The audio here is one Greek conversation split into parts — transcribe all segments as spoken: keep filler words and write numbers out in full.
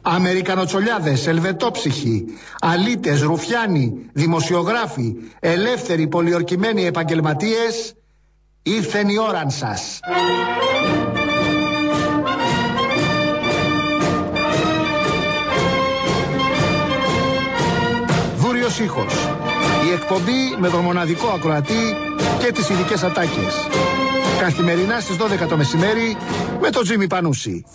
Αμερικανοτσολιάδες, ελβετόψυχοι, αλήτες, ρουφιάνοι, δημοσιογράφοι, ελεύθεροι πολιορκημένοι επαγγελματίες, ήρθεν η ώραν σας. Βούριος ήχος. Η εκπομπή με τον μοναδικό ακροατή και τις ειδικές ατάκες. Καθημερινά στις δώδεκα το μεσημέρι με τον Τζίμι Πανούση.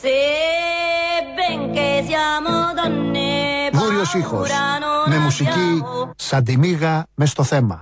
Βούριος ήχος. Με μουσική σαν τη μύγα μες στο θέμα.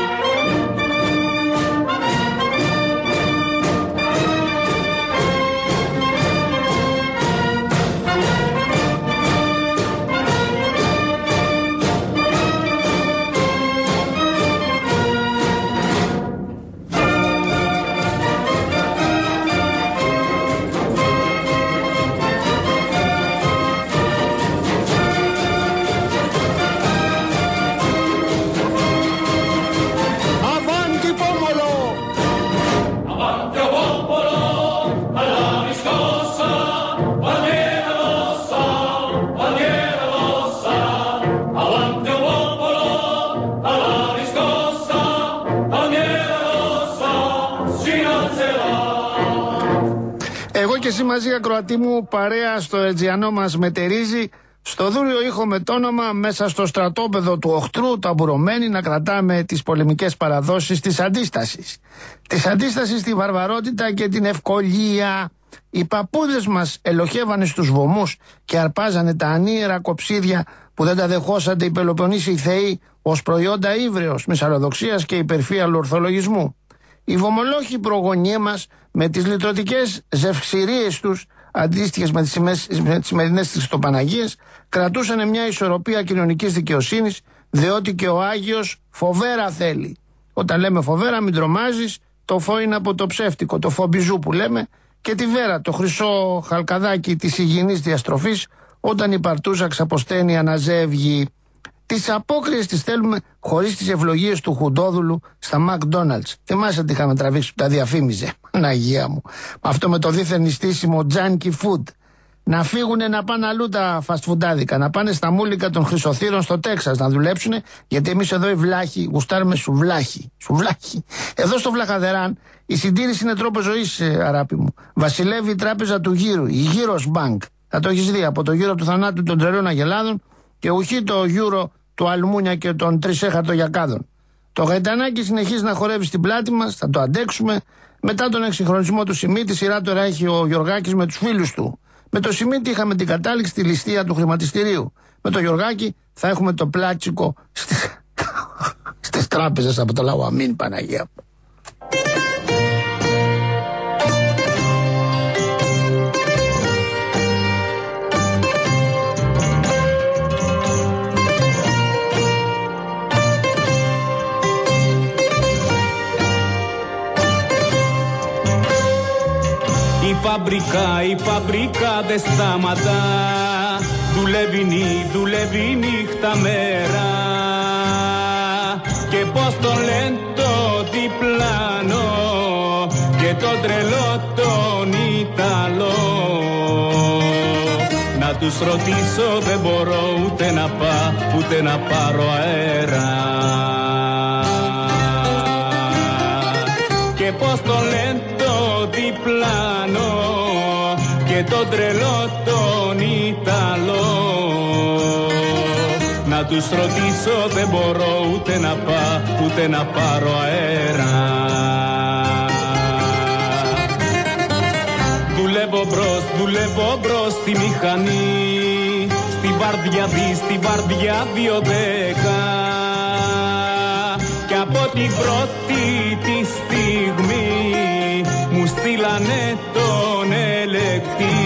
Και εσύ μαζί, ακροατή μου, παρέα στο Αιτζιανό μας μετερίζει, στο δούριο ήχο με το όνομα, μέσα στο στρατόπεδο του οχτρού, ταμπουρωμένοι να κρατάμε τις πολεμικές παραδόσεις της αντίστασης. Της αντίστασης στη βαρβαρότητα και την ευκολία. Οι παππούδες μας ελοχεύανε στους βωμούς και αρπάζανε τα ανίερα κοψίδια που δεν τα δεχόσανται οι Πελοποννήσιοι θεοί ως προϊόντα ύβρεως, μυσαλλοδοξίας και υπερφύαλου ορθολογισμού. Οι βομολόχοι προγονιές μας, με τις λιτρωτικές ζευξηρίες τους, αντίστοιχες με τις, με τις σημερινές Χριστοπαναγίες, κρατούσαν μια ισορροπία κοινωνικής δικαιοσύνης, διότι και ο Άγιος φοβέρα θέλει. Όταν λέμε φοβέρα, μην τρομάζεις, το φω είναι από το ψεύτικο, το φομπιζού που λέμε, και τη βέρα, το χρυσό χαλκαδάκι της υγιεινής διαστροφής, όταν η παρτούζα ξαποσταίνει αναζεύγει. Τις απόκριες τις θέλουμε χωρίς τις ευλογίες του Χουντόδουλου στα McDonald's. Θυμάσαι τι είχαμε τραβήξει που τα διαφήμιζε. Παναγία μου. Αυτό με το δίθεν νηστίσιμο junkie food. Να φύγουνε να πάνε αλλού τα φαστφουντάδικα. Να πάνε στα μούλικα των χρυσοθύρων στο Τέξας να δουλέψουνε. Γιατί εμείς εδώ οι βλάχοι γουστάρουμε σουβλάχοι. Σουβλάχοι. Εδώ στο Βλαχαδεράν η συντήρηση είναι τρόπος ζωής, αράπη μου. Βασιλεύει η τράπεζα του γύρου, η Γύρος Bank. Θα το έχεις δει από το γύρο του θανάτου των τρελών αγελάδων. Και ουχή το γιούρο του αλμούνια και των τρισέχαρτογιακάδων. Το γαϊτανάκι συνεχίζει να χορεύει στην πλάτη μας, θα το αντέξουμε. Μετά τον εξυγχρονισμό του Σιμίτη, σειρά τώρα έχει ο Γιωργάκης με τους φίλους του. Με το Σιμίτη είχαμε την κατάληξη στη ληστεία του χρηματιστηρίου. Με το Γιωργάκη θα έχουμε το πλάτσικο στις, στις τράπεζες από το λαό. Αμήν, Παναγία. Η φαμπρικά, η φαμπρικά δεν σταματά. Δουλεύει νύ, δουλεύει νύχτα μέρα. Και πως τον λένε το διπλάνο και τον τρελό τον Ιταλό. Να τους ρωτήσω δεν μπορώ ούτε να πάω ούτε να πάρω αέρα. Και πως τον λένε το διπλάνο και τον τρελό τον Ιταλό. Να τους ρωτήσω δεν μπορώ ούτε να πάω ούτε να πάρω αέρα. Δουλεύω μπρος, δουλεύω μπρος στη μηχανή, στη βάρδια δι, στη βάρδια δύο δέκα. Και από την πρώτη τη στιγμή μου στείλανε τον ελεκτή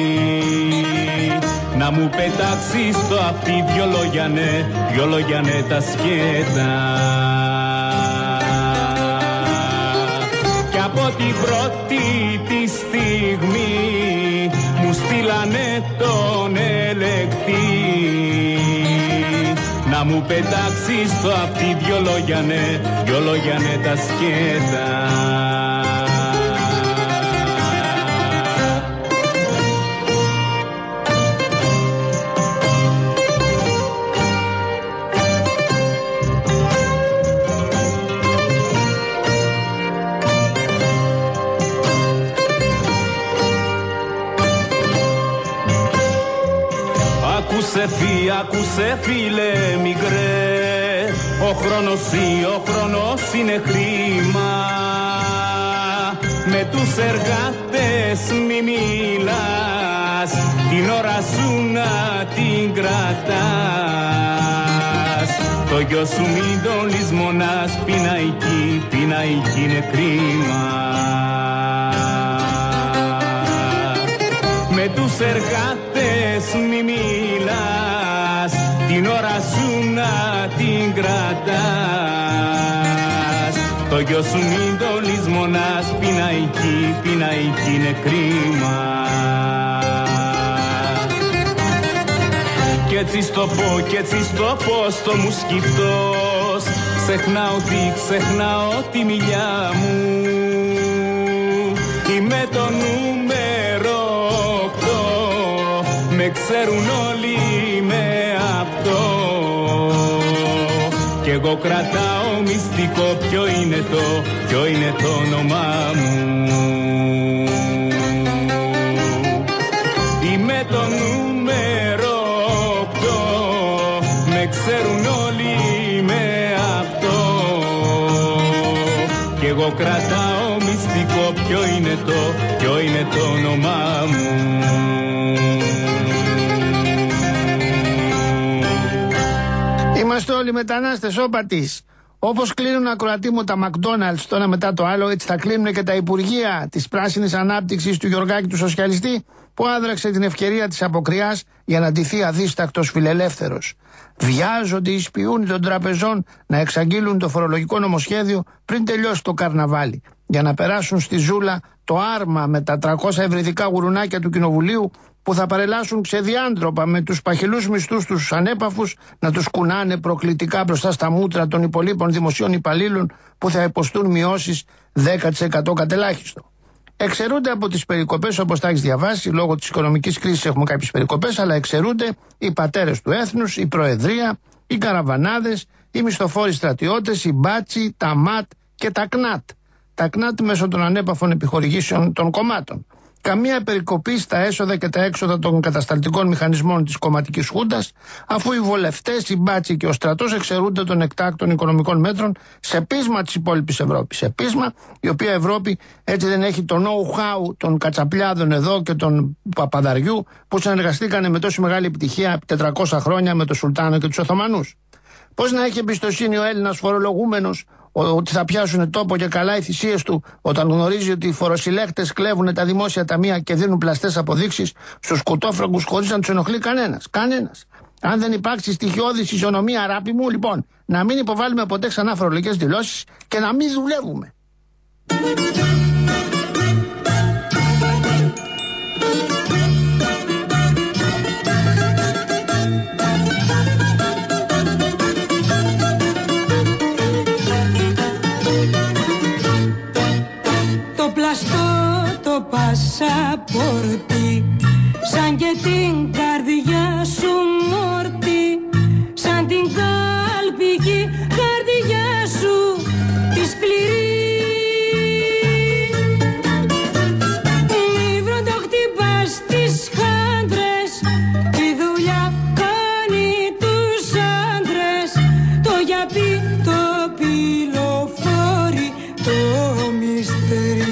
να μου πετάξει στο αυτί δυο λόγια ναι, δυο λόγια ναι τα σκέτα. Και από την πρώτη τη στιγμή μου στείλανε τον ελεκτή να μου πετάξει στο αυτί δυο λόγια ναι, δυο λόγια ναι τα σκέτα. Άκουσε φύ, άκουσε φίλε μικρέ, ο χρόνος ή ο χρόνος είναι χρήμα. Με τους εργάτες μη μιλάς, την ώρα σου να την κρατάς. Το γιο σου μην τον λησμονάς, πειναϊκή, πειναϊκή είναι κρίμα. Με τους εργάτες μη μιλάς, την ώρα σου να την κρατάς. Το γιο σου μην το λησμονάς, πειναϊκή, πειναϊκή είναι κρίμα. Κι έτσι στο πω, κι έτσι στο πω στο μου σκυφτός, ξεχνάω τι, ξεχνάω τη μιλιά μου. Είμαι το νούμερο οκτώ, με ξέρουν όλοι με αυτό. Κι εγώ κρατάω μυστικό, ποιο είναι το, ποιο είναι το όνομά μου. Είμαι το νούμερο οκτώ, με ξέρουν όλοι με αυτό. Κι εγώ κρατάω μυστικό, ποιο είναι το, ποιο είναι το όνομά μου. Είμαστε όλοι μετανάστες όπατης. Όπως κλείνουν ακροατή μου τα McDonald's το ένα μετά το άλλο, έτσι θα κλείνουν και τα Υπουργεία της Πράσινης Ανάπτυξης του Γιωργάκη του Σοσιαλιστή, που άδραξε την ευκαιρία της αποκριάς για να ντυθεί αδίστακτος φιλελεύθερος. Βιάζονται οι σπιούνοι των τραπεζών να εξαγγείλουν το φορολογικό νομοσχέδιο πριν τελειώσει το καρναβάλι, για να περάσουν στη ζούλα το άρμα με τα τριακόσια ευρυδικά γουρουνάκια του Κοινοβουλίου, που θα παρελάσουν ξεδιάντροπα με τους παχυλούς μισθούς τους ανέπαφους να τους κουνάνε προκλητικά μπροστά στα μούτρα των υπολείπων δημοσίων υπαλλήλων, που θα υποστούν μειώσεις δέκα τοις εκατό κατελάχιστο. Εξαιρούνται από τις περικοπές, όπως τα έχεις διαβάσει, λόγω της οικονομικής κρίσης έχουμε κάποιες περικοπές, αλλά εξαιρούνται οι πατέρες του έθνους, η Προεδρία, οι καραβανάδες, οι μισθοφόροι στρατιώτες, οι μπάτσι, τα ΜΑΤ και τα ΚΝΑΤ. Τα ΚΝΑΤ μέσω των ανέπαφων επιχορηγήσεων των κομμάτων. Καμία περικοπή στα έσοδα και τα έξοδα των κατασταλτικών μηχανισμών της κομματικής χούντας, αφού οι βολευτές, οι μπάτσι και ο στρατός εξαιρούνται των εκτάκτων οικονομικών μέτρων σε πείσμα της υπόλοιπης Ευρώπης. Σε πείσμα η οποία Ευρώπη έτσι δεν έχει το know-how των κατσαπλιάδων εδώ και των Παπαδαριού, που συνεργαστήκανε με τόση μεγάλη επιτυχία επί τετρακόσια χρόνια με τον Σουλτάνο και τους Οθωμανούς. Πώς να έχει εμπιστοσύνη ο Έλληνας φορολογούμενος ότι θα πιάσουν τόπο και καλά οι θυσίες του, όταν γνωρίζει ότι οι φοροσυλλέκτες κλέβουν τα δημόσια ταμεία και δίνουν πλαστές αποδείξεις στους κουτόφραγκους χωρίς να τους ενοχλεί κανένας. Κανένας. Αν δεν υπάρξει στοιχειώδης ισονομία, αγάπη μου, λοιπόν, να μην υποβάλουμε ποτέ ξανά φορολογικές δηλώσεις και να μην δουλεύουμε. Το πασαπόρτι, σαν και την καρδιά σου μόρτι, σαν την κάλπικη καρδιά σου τη σκληρή. Μη βροντοχτυπάς τις χάντρες, η δουλειά κάνει τους άντρες, το γιαπί, το πυλοφόρι, το μυστέρι.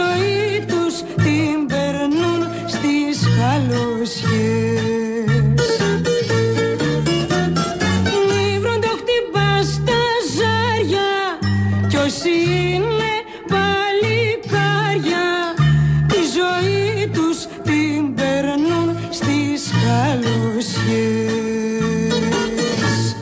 Καλοσιές. γαλουσιές.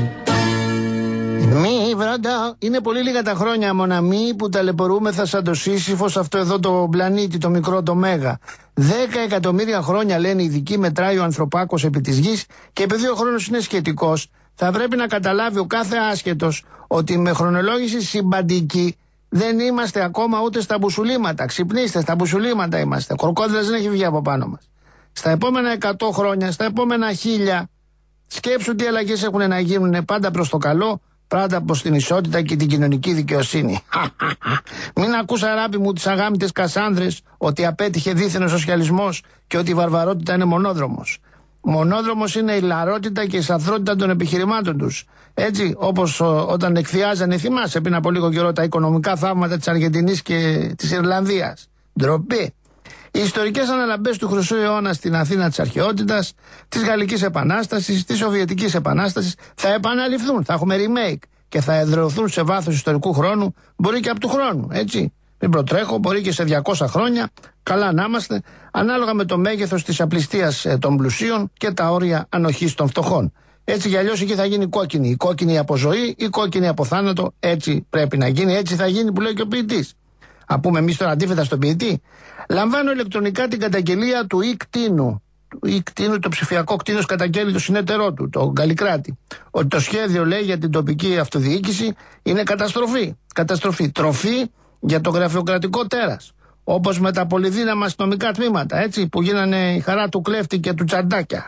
Μη βράντα, είναι πολύ λίγα τα χρόνια μοναμή που ταλαιπωρούμεθα σαν το Σύσυφο σε αυτό εδώ το πλανήτη, το μικρό, το μέγα. Δέκα εκατομμύρια χρόνια λένε οι ειδικοί μετράει ο ανθρωπάκος επί της γης, και επειδή ο χρόνος είναι σχετικός, θα πρέπει να καταλάβει ο κάθε άσχετος ότι με χρονολόγηση συμπαντική δεν είμαστε ακόμα ούτε στα μπουσουλήματα. Ξυπνήστε, στα μπουσουλήματα είμαστε. Κορκόδρας δεν έχει βγει από πάνω μας. Στα επόμενα εκατό χρόνια, στα επόμενα χίλια, σκέψου τι αλλαγές έχουν να γίνουν πάντα προς το καλό, πάντα προς την ισότητα και την κοινωνική δικαιοσύνη. Μην ακούς, αγάπη μου, τις αγάμητες Κασάνδρες ότι απέτυχε δίθεν ο σοσιαλισμός και ότι η βαρβαρότητα είναι μονόδρομος. Μονόδρομος είναι η λαρότητα και η σαθρότητα των επιχειρημάτων τους. Έτσι, όπως ο, όταν εκθιάζανε, θυμάσαι πριν από λίγο καιρό, τα οικονομικά θαύματα της Αργεντινής και της Ιρλανδίας. Ντροπή. Οι ιστορικές αναλαμπές του Χρυσού αιώνα στην Αθήνα της αρχαιότητας, της Γαλλικής Επανάστασης, της Σοβιετικής Επανάστασης θα επαναληφθούν. Θα έχουμε remake και θα εδραιωθούν σε βάθος ιστορικού χρόνου, μπορεί και από του χρόνου, έτσι. Μην προτρέχω, μπορεί και σε διακόσια χρόνια. Καλά να είμαστε, ανάλογα με το μέγεθος της απληστίας ε, των πλουσίων και τα όρια ανοχής των φτωχών. Έτσι κι αλλιώς εκεί θα γίνει κόκκινη. Η κόκκινη από ζωή, η κόκκινη από θάνατο. Έτσι πρέπει να γίνει, έτσι θα γίνει που λέει και ο ποιητής. Α πούμε εμείς τώρα αντίθετα στον ποιητή. Λαμβάνω ηλεκτρονικά την καταγγελία του ΙΚΤΙΝΟΥ. Του ΙΚΤΙΝΟΥ, το ψηφιακό κτίνος, καταγγέλει το συνεταιρό του, τον Καλλικράτη. Ότι το σχέδιο, λέει, για την τοπική αυτοδιοίκηση είναι καταστροφή. Καταστροφή. Τροφή για το γραφειοκρατικό τέρας. Όπως με τα πολυδύναμα αστυνομικά τμήματα, έτσι, που γίνανε η χαρά του κλέφτη και του τσαντάκια.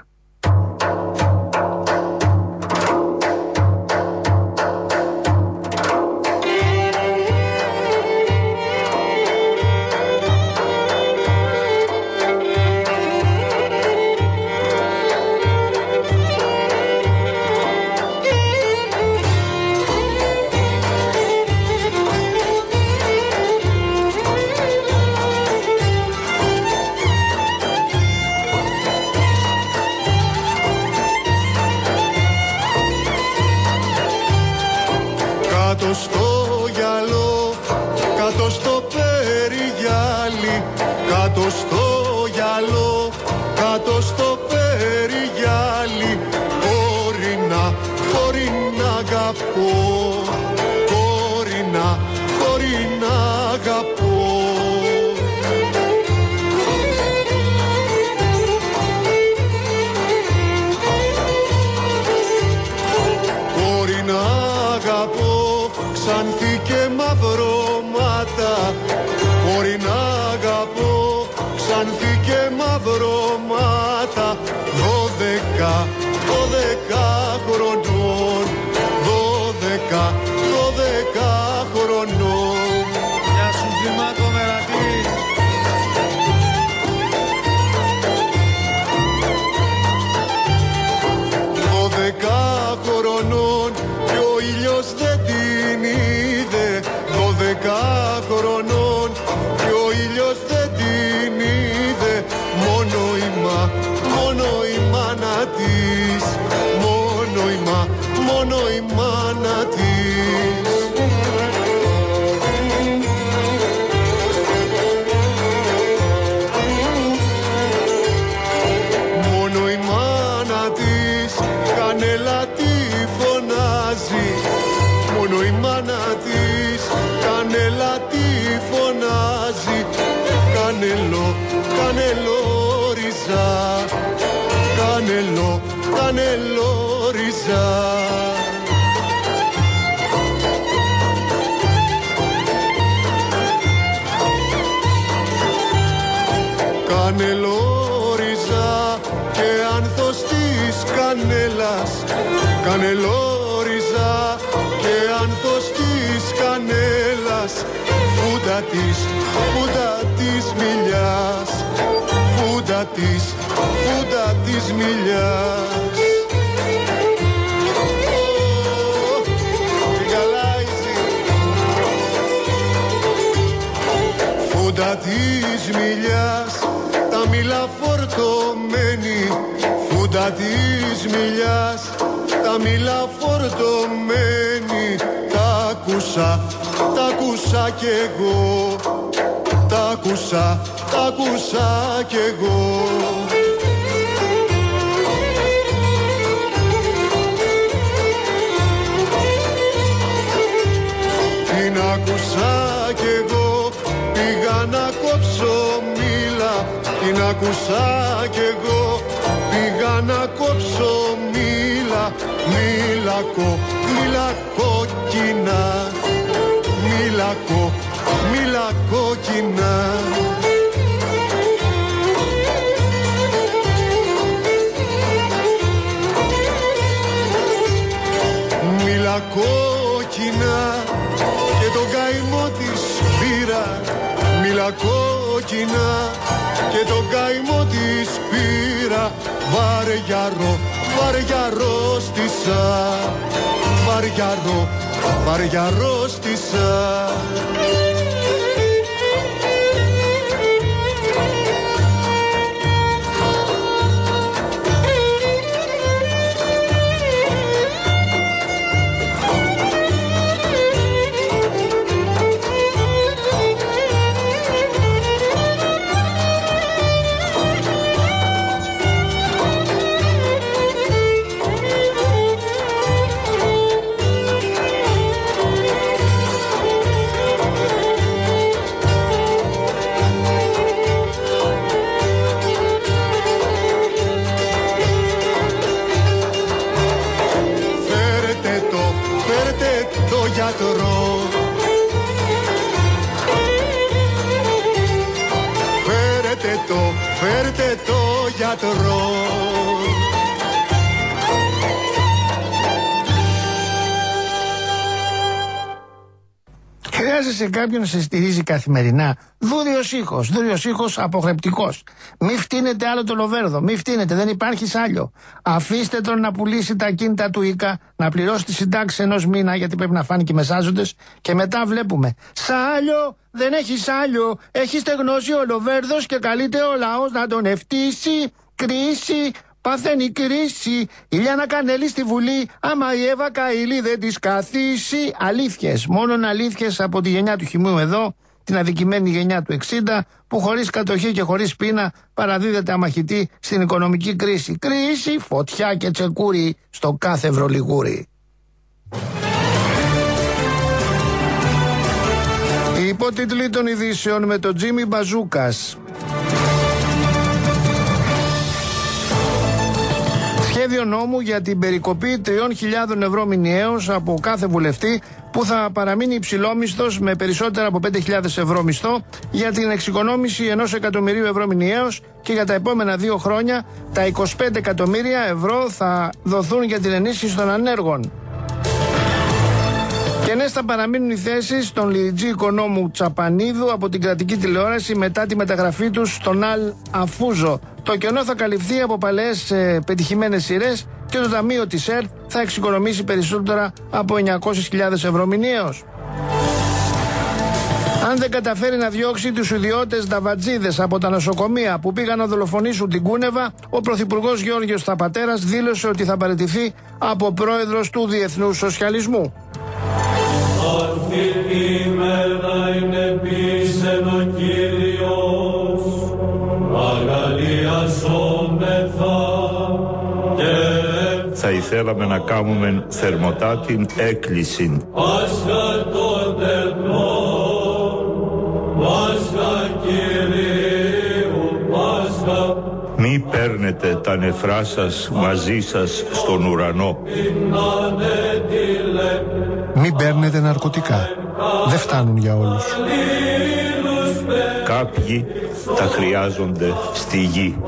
Κάτω στο γυαλό, κάτω στο περιγυάλι, κάτω στο γυαλό, κάτω στο περιγυάλι. Κορίνα, κορίνα αγαπώ, κορίνα, κορίνα αγαπώ. Κορίνα αγαπώ, ξανθή και μαυρώματα. Μπορεί να αγαπώ, ξανθή και μαυρώματα. Δώδεκα, δώδεκα χρονών, δώδεκα, δώδεκα χρονών. Γεια σου Τζιμάκο Μερατή. Δώδεκα χρονών και ο ήλιος δεν την είδε. Δώδεκα χρονών και ο ήλιος δεν την είδε. Μόνο η μα, μόνο η μάνα της, μόνο η μα, μόνο η μάνα της. Μόνο η μάνα της κανέλα τη φωνάζει. Μόνο η μάνα της κανέλα τη φωνάζει. Κανελό, κανελό ριζά, κανελό, κανελό ριζά. Κανελό ριζά και άνθος της κανέλας. Κανελό ριζά και άνθος της κανέλας. Φούντα της, φούντα της μιλιάς. Φούντα της, φούντα της μιλιάς. Φούντα της μιλιάς, τα μήλα φορτωμένη. Φούντα της μιλιάς, τα μήλα φορτωμένη. Τα άκουσα, τα άκουσα κι εγώ. Τα άκουσα, τα άκουσα κι εγώ. άκουσα κι εγώ, πήγα να κόψω μήλα, μήλα κο, μήλα κόκκινα, μήλα κο, μήλα κόκκινα. Μήλα κόκκινα και τον καημό της πήρα, μήλα κόκκινα και τον καημό της πήρα. Βαριαρό, βαριαρό στήσα, βαριαρό, βαριαρό στήσα. Φέρετε το, φέρετε το γιατρό. Χρειάζεσαι κάποιον να σε στηρίζει καθημερινά. Δούριος ήχος, δούριος ήχος αποχρεπτικός. Μη φτύνετε άλλο το λοβέρδο, μη φτύνετε, δεν υπάρχει άλλο. Αφήστε τον να πουλήσει τα κίνητα του Ίκα, να πληρώσει τη συντάξη ενός μήνα, γιατί πρέπει να φάνε και οι μεσάζοντες, και μετά βλέπουμε. Σάλιο, δεν έχει σάλιο, έχει στεγνώσει ο λοβέρδος και καλείται ο λαός να τον ευτύσει. Κρίση, παθαίνει κρίση. Η Λιάννα Κανέλη στη Βουλή, άμα η Εύα Καΐλη δεν της καθίσει. Αλήθειες, μόνον αλήθειες από τη γενιά του χυμού εδώ, την αδικημένη γενιά του εξήντα, που χωρίς κατοχή και χωρίς πείνα παραδίδεται αμαχητή στην οικονομική κρίση. Κρίση, φωτιά και τσεκούρι στο κάθε ευρωλιγούρι. Οι υπότιτλοι των ειδήσεων με τον Τζίμι Μπαζούκας. Σχέδιο νόμου για την περικοπή τριών χιλιάδων ευρώ μηνιαίως από κάθε βουλευτή, που θα παραμείνει υψηλόμισθος με περισσότερα από πέντε χιλιάδες ευρώ μισθό, για την εξοικονόμηση ενός εκατομμυρίου ευρώ μηνιαίως, και για τα επόμενα δύο χρόνια τα είκοσι πέντε εκατομμύρια ευρώ θα δοθούν για την ενίσχυση των ανέργων. Κενές θα παραμείνουν οι θέσεις των λιτζή οικονόμου Τσαπανίδου από την κρατική τηλεόραση μετά τη μεταγραφή τους στον Αλ Αφούζο. Το κενό θα καλυφθεί από παλαιές ε, πετυχημένες σειρές και το ταμείο της ΕΡΤ θα εξοικονομήσει περισσότερα από εννιακόσιες χιλιάδες ευρώ μηνιαίως. Αν δεν καταφέρει να διώξει τους ιδιώτες νταβατζίδες από τα νοσοκομεία που πήγαν να δολοφονήσουν την Κούνεβα, ο Πρωθυπουργός Γιώργος Θαπατέρας δήλωσε ότι θα παραιτηθεί από πρόεδρος του Διεθνούς Σοσιαλισμού. Αυτή τη μέρα είναι πίσεν ο Κύριος, αγαλιασόμεθα και θα ήθελαμε να κάνουμε θερμοτά την έκκληση. Πάσχα των τερνών, Πάσχα Κυρίου, Πάσχα. Μη παίρνετε τα νεφρά σας μαζί σας στον ουρανό. Μην παίρνετε ναρκωτικά. Δεν φτάνουν για όλους. Κάποιοι τα χρειάζονται στη γη.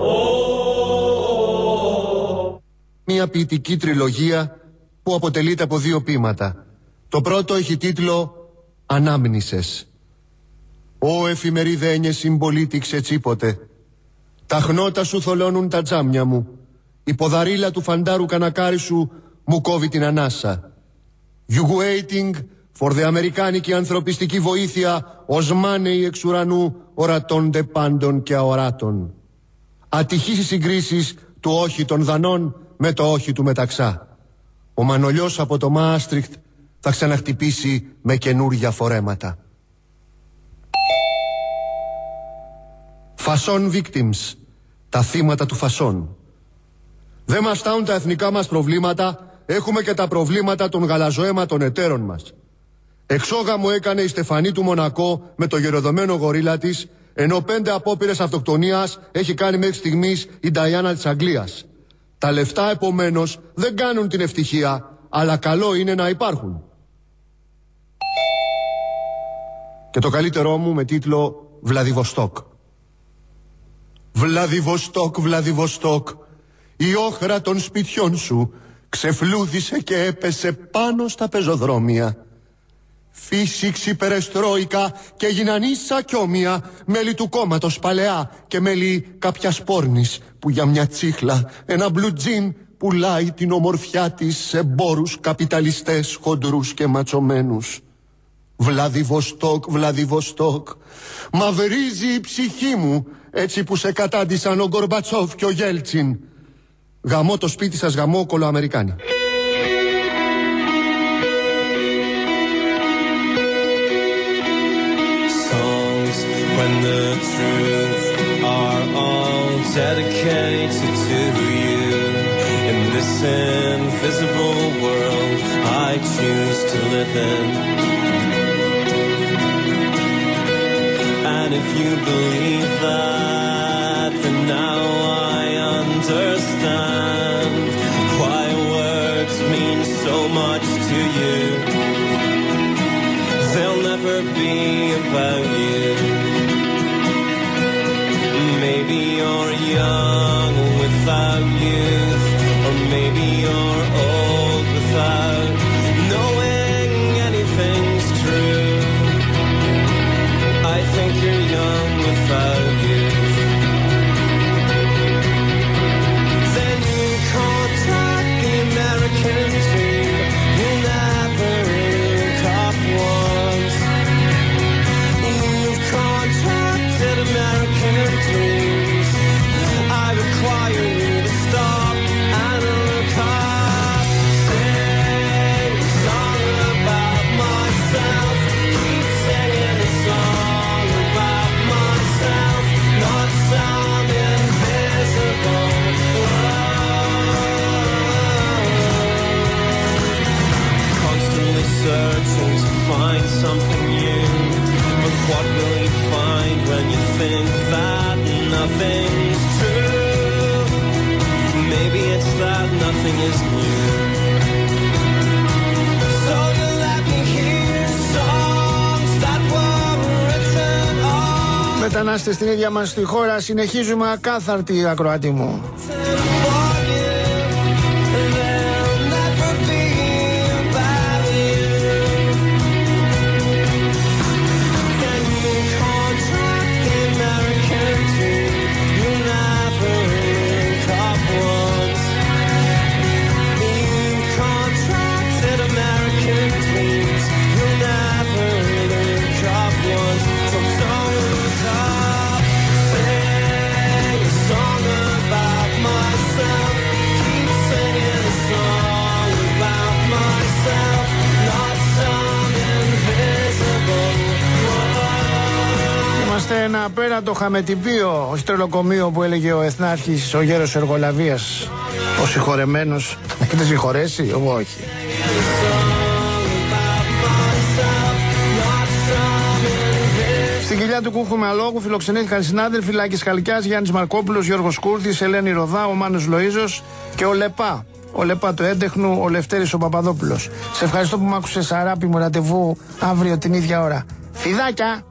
Μια ποιητική τριλογία που αποτελείται από δύο ποίηματα. Το πρώτο έχει τίτλο «Ανάμνησες». «Ω εφημερίδενιε συμπολίτη ξετσίποτε, τα χνότα σου θολώνουν τα τζάμια μου, η ποδαρίλα του φαντάρου κανακάρι σου μου κόβει την ανάσα. You waiting for the αμερικάνικη ανθρωπιστική βοήθεια ως μάνεοι εξ ουρανού ορατώνται πάντων και αοράτων. Ατυχείς οι συγκρίσεις του όχι των Δανών με το όχι του Μεταξά. Ο Μανολιός από το Μάστριχτ θα ξαναχτυπήσει με καινούρια φορέματα. Φασόν victims, τα θύματα του φασόν. Δεν μας φτάνουν τα εθνικά μας προβλήματα, έχουμε και τα προβλήματα των γαλαζοαίματων εταίρων μας. Εξόγαμο έκανε η Στεφανή του Μονακό με το γεροδομένο γορίλα της, Ενώ πέντε απόπειρες αυτοκτονίας έχει κάνει μέχρι στιγμής η Νταϊάννα της Αγγλίας. Τα λεφτά επομένως δεν κάνουν την ευτυχία, αλλά καλό είναι να υπάρχουν. Και το καλύτερό μου με τίτλο Βλαδιβοστόκ. Βλαδιβοστόκ, Βλαδιβοστόκ, η όχρα των σπιτιών σου ξεφλούδισε και έπεσε πάνω στα πεζοδρόμια. Φύσηξη περεστρόικα και έγιναν ίσα κι όμοια, μέλη του κόμματος παλαιά και μέλη κάποιας πόρνης που για μια τσίχλα, ένα μπλουτζίν πουλάει την ομορφιά της σε μπόρους καπιταλιστές χοντρούς και ματσωμένους. Βλαδιβοστόκ, Βλαδιβοστόκ, μαυρίζει η ψυχή μου έτσι που σε κατάντησαν ο Γκορμπατσόφ και ο Γέλτσιν. Γαμώ το σπίτι σας, γαμώ κολοαμερικάνοι. When the truth are all dedicated to you. In this invisible world I choose to live in. And if you believe that, then now I understand why words mean so much to you. They'll never be about you. Maybe you're young without youth, or maybe you're old without knowing anything's true. I think you're young without youth. Then you contact the American dream you never caught once. You've contracted American dreams. I require you to stop and look up. Sing a song about myself. Keep singing a song about myself. Not some invisible world. Constantly searching to find something new. But what will you find when you think that nothing's true? Maybe it's that nothing is new. So you let me hear songs that were written on. Μετανάστες στην ίδια μας τη χώρα, συνεχίζουμε ακάθαρτη, ακροατή μου. Είμαστε ένα απέραντο χαμετυπίο, όχι τρελοκομείο που έλεγε ο Εθνάρχης, ο γέρος Εργολαβίας, ο συγχωρεμένος. Έχετε συγχωρέσει? Εγώ όχι. Στην κοιλιά του Κούχου Μαλόγου φιλοξενήθηκαν συνάδελφοι Λάκης Χαλκιάς, Γιάννης Μαρκόπουλος, Γιώργος Κούρθης, Ελένη Ροδά, ο Μάνος Λοΐζος και ο Λεπά. Ο Λεπά του Έντεχνου, ο Λευτέρης ο Παπαδόπουλος. Σε ευχαριστώ που μ' άκουσες, αγάπη μου, ραντεβού αύριο την ίδια ώρα. Φιδάκια!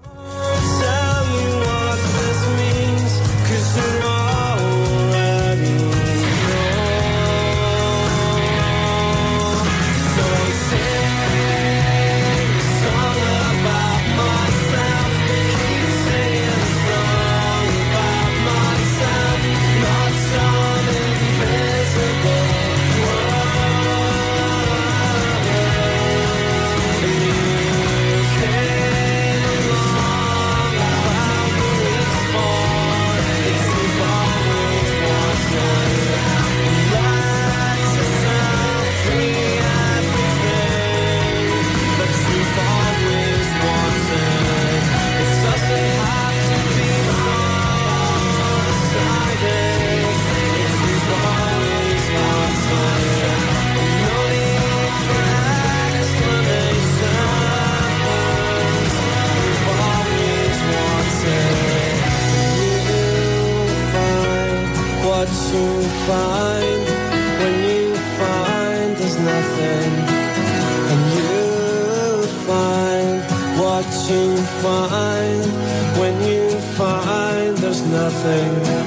you find when you find there's nothing